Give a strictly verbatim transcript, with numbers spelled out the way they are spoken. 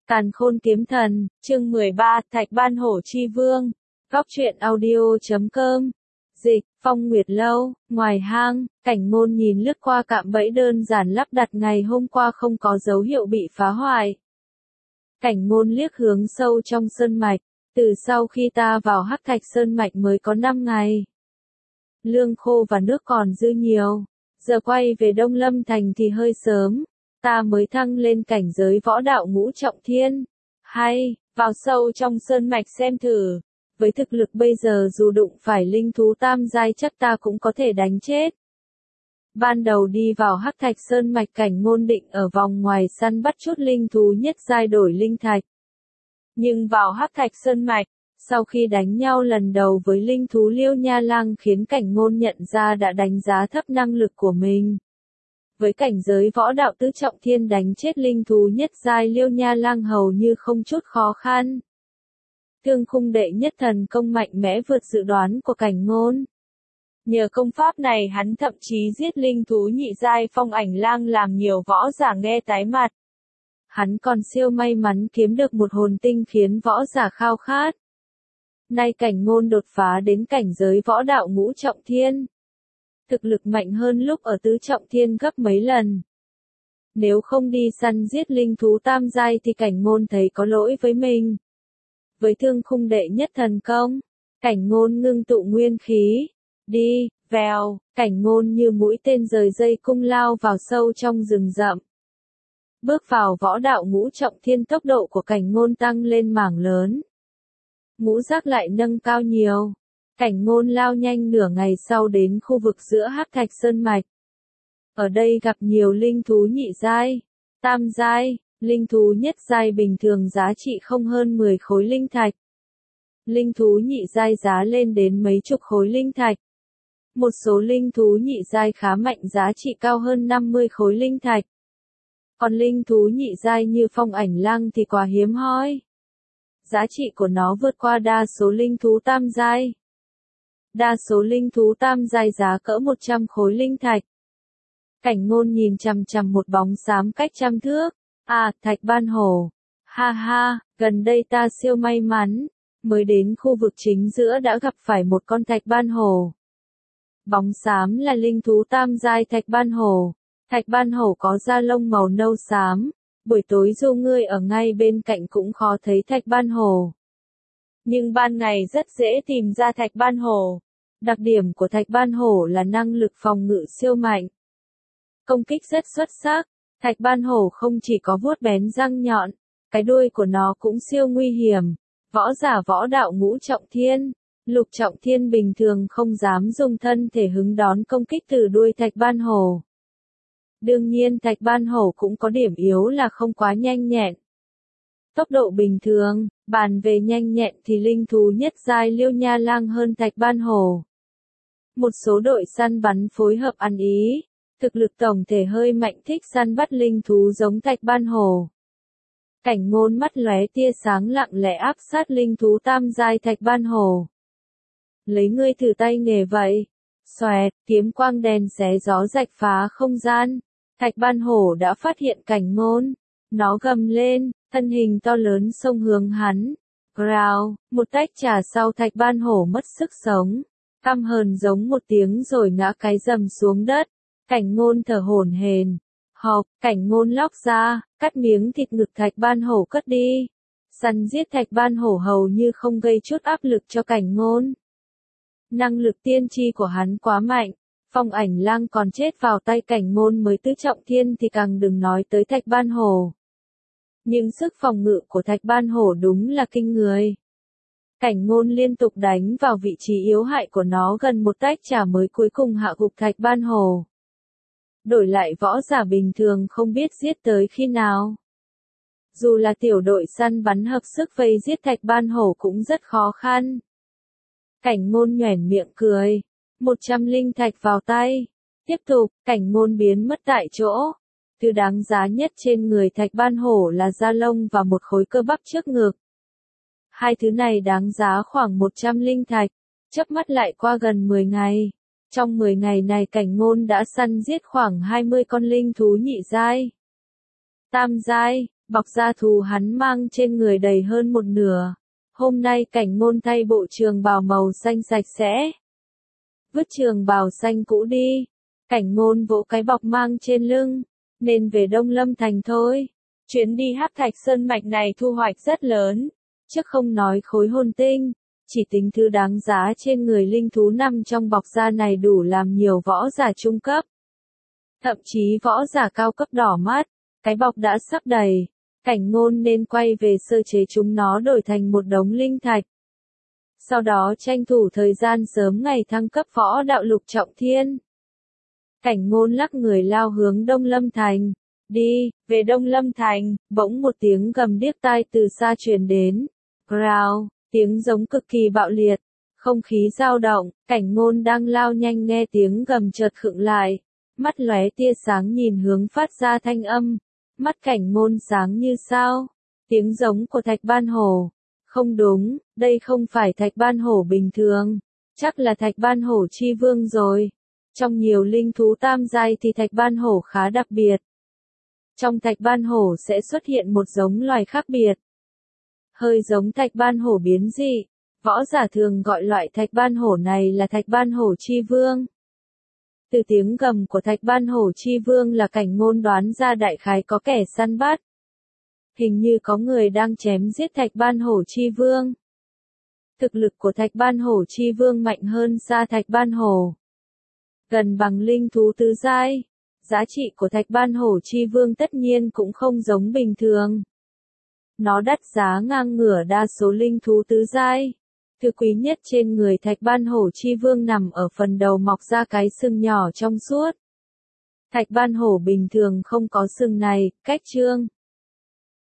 Càn Khôn Kiếm Thần, chương mười ba, Thạch Ban Hổ Chi Vương. Góc truyện audio chấm com. Dịch, Phong Nguyệt Lâu, ngoài hang, Cảnh Ngôn nhìn lướt qua cạm bẫy đơn giản lắp đặt ngày hôm qua không có dấu hiệu bị phá hoại. Cảnh Ngôn liếc hướng sâu trong sơn mạch, từ sau khi ta vào Hắc Thạch Sơn mạch mới có năm ngày. Lương khô và nước còn dư nhiều, giờ quay về Đông Lâm Thành thì hơi sớm. Ta mới thăng lên cảnh giới võ đạo ngũ trọng thiên. Hay, vào sâu trong sơn mạch xem thử. Với thực lực bây giờ dù đụng phải linh thú tam giai chắc ta cũng có thể đánh chết. Ban đầu đi vào Hắc Thạch Sơn mạch, Cảnh Ngôn định ở vòng ngoài săn bắt chút linh thú nhất giai đổi linh thạch. Nhưng vào Hắc Thạch Sơn mạch, sau khi đánh nhau lần đầu với linh thú Liêu Nha Lang khiến Cảnh Ngôn nhận ra đã đánh giá thấp năng lực của mình. Với cảnh giới võ đạo tứ trọng thiên đánh chết linh thú nhất giai Liêu Nha Lang hầu như không chút khó khăn. Thương khung đệ nhất thần công mạnh mẽ vượt dự đoán của Cảnh Ngôn. Nhờ công pháp này hắn thậm chí giết linh thú nhị giai Phong Ảnh Lang làm nhiều võ giả nghe tái mặt. Hắn còn siêu may mắn kiếm được một hồn tinh khiến võ giả khao khát. Nay Cảnh Ngôn đột phá đến cảnh giới võ đạo ngũ trọng thiên. Thực lực mạnh hơn lúc ở tứ trọng thiên gấp mấy lần. Nếu không đi săn giết linh thú tam giai thì Cảnh Ngôn thấy có lỗi với mình. Với thương khung đệ nhất thần công, Cảnh Ngôn ngưng tụ nguyên khí. Đi, vèo, Cảnh Ngôn như mũi tên rời dây cung lao vào sâu trong rừng rậm. Bước vào võ đạo ngũ trọng thiên, tốc độ của Cảnh Ngôn tăng lên mảng lớn. Ngũ giác lại nâng cao nhiều. Cảnh Ngôn lao nhanh nửa ngày sau đến khu vực giữa Hắc Thạch Sơn mạch. Ở đây gặp nhiều linh thú nhị giai, tam giai, linh thú nhất giai bình thường giá trị không hơn mười khối linh thạch. Linh thú nhị giai giá lên đến mấy chục khối linh thạch. Một số linh thú nhị giai khá mạnh giá trị cao hơn năm mươi khối linh thạch. Còn linh thú nhị giai như Phong Ảnh Lang thì quá hiếm hoi. Giá trị của nó vượt qua đa số linh thú tam giai. Đa số linh thú tam giai giá cỡ một trăm khối linh thạch. Cảnh Ngôn nhìn chằm chằm một bóng xám cách trăm thước. À, Thạch Ban Hổ. Ha ha, gần đây ta siêu may mắn. Mới đến khu vực chính giữa đã gặp phải một con Thạch Ban Hổ. Bóng xám là linh thú tam giai Thạch Ban Hổ. Thạch Ban Hổ có da lông màu nâu xám. Buổi tối dù ngươi ở ngay bên cạnh cũng khó thấy Thạch Ban Hổ. Nhưng ban ngày rất dễ tìm ra Thạch Ban Hổ. Đặc điểm của Thạch Ban Hổ là năng lực phòng ngự siêu mạnh. Công kích rất xuất sắc. Thạch Ban Hổ không chỉ có vuốt bén răng nhọn, cái đuôi của nó cũng siêu nguy hiểm. Võ giả võ đạo ngũ trọng thiên, lục trọng thiên bình thường không dám dùng thân thể hứng đón công kích từ đuôi Thạch Ban Hổ. Đương nhiên Thạch Ban Hổ cũng có điểm yếu là không quá nhanh nhẹn. Tốc độ bình thường, bàn về nhanh nhẹn thì linh thú nhất giai Liêu Nha Lang hơn Thạch Ban Hổ. Một số đội săn bắn phối hợp ăn ý, thực lực tổng thể hơi mạnh, thích săn bắt linh thú giống Thạch Ban Hổ. Cảnh Ngôn mắt lóe tia sáng lặng lẽ áp sát linh thú tam giai Thạch Ban Hổ. Lấy ngươi thử tay nghề vậy. Xoẹt, kiếm quang đèn xé gió rạch phá không gian. Thạch Ban Hổ đã phát hiện Cảnh Ngôn. Nó gầm lên, thân hình to lớn xông hướng hắn. Growl, một tách trà sau Thạch Ban Hổ mất sức sống. Căm hờn giống một tiếng rồi ngã cái rầm xuống đất. Cảnh Ngôn thở hổn hển. Hộc, Cảnh Ngôn lóc ra, cắt miếng thịt ngực Thạch Ban Hổ cất đi. Săn giết Thạch Ban Hổ hầu như không gây chút áp lực cho Cảnh Ngôn. Năng lực tiên tri của hắn quá mạnh. Phong Ảnh Lang còn chết vào tay Cảnh Ngôn mới tứ trọng thiên thì càng đừng nói tới Thạch Ban Hổ. Nhưng sức phòng ngự của Thạch Ban Hổ đúng là kinh người. Cảnh Ngôn liên tục đánh vào vị trí yếu hại của nó gần một tách trà mới cuối cùng hạ gục Thạch Ban Hổ. Đổi lại võ giả bình thường không biết giết tới khi nào. Dù là tiểu đội săn bắn hợp sức vây giết Thạch Ban Hổ cũng rất khó khăn. Cảnh Ngôn nhoẻn miệng cười. Một trăm linh thạch vào tay. Tiếp tục, Cảnh Ngôn biến mất tại chỗ. Thứ đáng giá nhất trên người Thạch Ban Hổ là da lông và một khối cơ bắp trước ngực. Hai thứ này đáng giá khoảng một trăm linh thạch. Chớp mắt lại qua gần mười ngày. Trong mười ngày này Cảnh Ngôn đã săn giết khoảng hai mươi con linh thú nhị giai, tam giai, bọc da thú hắn mang trên người đầy hơn một nửa. Hôm nay Cảnh Ngôn thay bộ trường bào màu xanh sạch sẽ. Vứt trường bào xanh cũ đi. Cảnh Ngôn vỗ cái bọc mang trên lưng. Nên về Đông Lâm Thành thôi. Chuyến đi Hắc Thạch Sơn Mạch này thu hoạch rất lớn. Chứ không nói khối hồn tinh. Chỉ tính thứ đáng giá trên người linh thú nằm trong bọc da này đủ làm nhiều võ giả trung cấp. Thậm chí võ giả cao cấp đỏ mắt. Cái bọc đã sắp đầy. Cảnh Ngôn nên quay về sơ chế chúng nó đổi thành một đống linh thạch. Sau đó tranh thủ thời gian sớm ngày thăng cấp võ đạo lục trọng thiên. Cảnh Ngôn lắc người lao hướng Đông Lâm Thành. Đi, về Đông Lâm Thành, bỗng một tiếng gầm điếc tai từ xa truyền đến. Growl, tiếng giống cực kỳ bạo liệt. Không khí dao động, Cảnh Ngôn đang lao nhanh nghe tiếng gầm chợt khựng lại. Mắt lóe tia sáng nhìn hướng phát ra thanh âm. Mắt Cảnh Ngôn sáng như sao. Tiếng giống của Thạch Ban Hổ. Không đúng, đây không phải Thạch Ban Hổ bình thường. Chắc là Thạch Ban Hổ Chi Vương rồi. Trong nhiều linh thú tam giai thì Thạch Ban Hổ khá đặc biệt. Trong Thạch Ban Hổ sẽ xuất hiện một giống loài khác biệt. Hơi giống Thạch Ban Hổ biến dị. Võ giả thường gọi loại Thạch Ban Hổ này là Thạch Ban Hổ Chi Vương. Từ tiếng gầm của Thạch Ban Hổ Chi Vương là Cảnh Ngôn đoán ra đại khái có kẻ săn bắt. Hình như có người đang chém giết Thạch Ban Hổ Chi Vương. Thực lực của Thạch Ban Hổ Chi Vương mạnh hơn xa Thạch Ban Hổ. Gần bằng linh thú tứ giai. Giá trị của Thạch Ban Hổ Chi Vương tất nhiên cũng không giống bình thường. Nó đắt giá ngang ngửa đa số linh thú tứ giai. Thứ quý nhất trên người Thạch Ban Hổ Chi Vương nằm ở phần đầu mọc ra cái sừng nhỏ trong suốt. Thạch Ban Hổ bình thường không có sừng này, cách trương.